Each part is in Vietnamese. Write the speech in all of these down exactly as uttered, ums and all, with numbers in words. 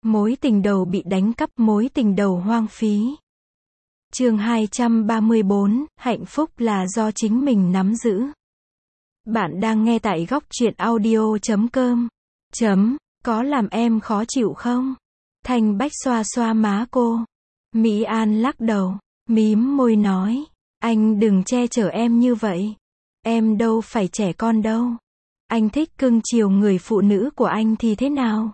Mối tình đầu bị đánh cắp, mối tình đầu hoang phí. Chương hai trăm ba mươi bốn, hạnh phúc là do chính mình nắm giữ. Bạn đang nghe tại góc truyện audio chấm com. Chấm, có làm em khó chịu không? Thanh Bách xoa xoa má cô. Mỹ An lắc đầu, mím môi nói, anh đừng che chở em như vậy. Em đâu phải trẻ con đâu. Anh thích cưng chiều người phụ nữ của anh thì thế nào?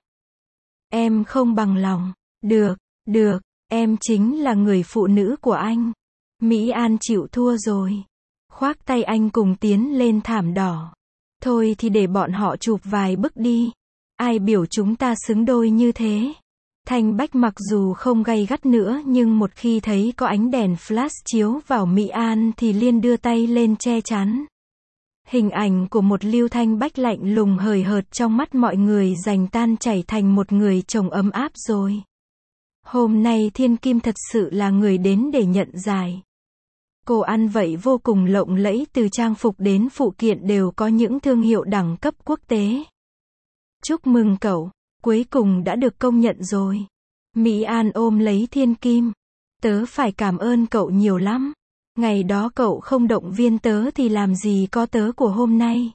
Em không bằng lòng. Được, được, em chính là người phụ nữ của anh. Mỹ An chịu thua rồi. Khoác tay anh cùng tiến lên thảm đỏ. Thôi thì để bọn họ chụp vài bức đi. Ai biểu chúng ta xứng đôi như thế. Thanh Bách mặc dù không gay gắt nữa nhưng một khi thấy có ánh đèn flash chiếu vào Mỹ An thì liền đưa tay lên che chắn. Hình ảnh của một Lưu Thanh Bách lạnh lùng hời hợt trong mắt mọi người dành tan chảy thành một người chồng ấm áp rồi. Hôm nay Thiên Kim thật sự là người đến để nhận giải. Cô ăn vậy vô cùng lộng lẫy, từ trang phục đến phụ kiện đều có những thương hiệu đẳng cấp quốc tế. Chúc mừng cậu, cuối cùng đã được công nhận rồi. Mỹ An ôm lấy Thiên Kim. Tớ phải cảm ơn cậu nhiều lắm. Ngày đó cậu không động viên tớ thì làm gì có tớ của hôm nay.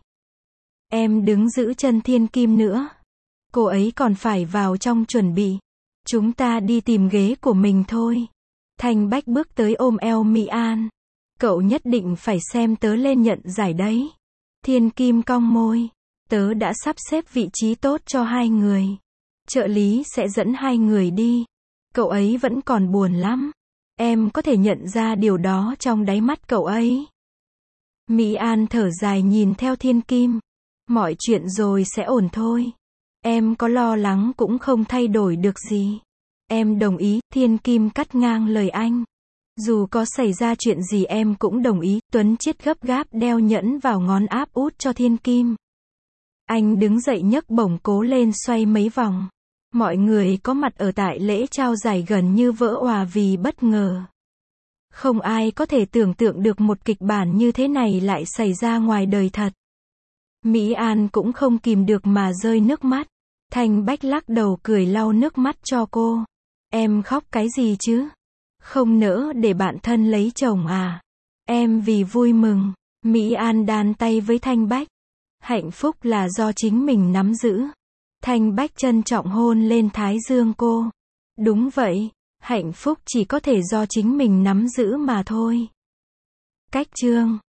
Em đứng giữ chân Thiên Kim nữa. Cô ấy còn phải vào trong chuẩn bị. Chúng ta đi tìm ghế của mình thôi. Thanh Bách bước tới ôm eo Mỹ An. Cậu nhất định phải xem tớ lên nhận giải đấy. Thiên Kim cong môi. Tớ đã sắp xếp vị trí tốt cho hai người. Trợ lý sẽ dẫn hai người đi. Cậu ấy vẫn còn buồn lắm. Em có thể nhận ra điều đó trong đáy mắt cậu ấy. Mỹ An thở dài nhìn theo Thiên Kim. Mọi chuyện rồi sẽ ổn thôi. Em có lo lắng cũng không thay đổi được gì. Em đồng ý, Thiên Kim cắt ngang lời anh. Dù có xảy ra chuyện gì em cũng đồng ý. Tuấn Chiết gấp gáp đeo nhẫn vào ngón áp út cho Thiên Kim. Anh đứng dậy nhấc bổng cố lên xoay mấy vòng. Mọi người có mặt ở tại lễ trao giải gần như vỡ òa vì bất ngờ. Không ai có thể tưởng tượng được một kịch bản như thế này lại xảy ra ngoài đời thật. Mỹ An cũng không kìm được mà rơi nước mắt. Thanh Bách lắc đầu cười lau nước mắt cho cô. Em khóc cái gì chứ? Không nỡ để bạn thân lấy chồng à? Em vì vui mừng. Mỹ An đan tay với Thanh Bách. Hạnh phúc là do chính mình nắm giữ. Thanh Bách trân trọng hôn lên thái dương cô. Đúng vậy, hạnh phúc chỉ có thể do chính mình nắm giữ mà thôi. Cách chương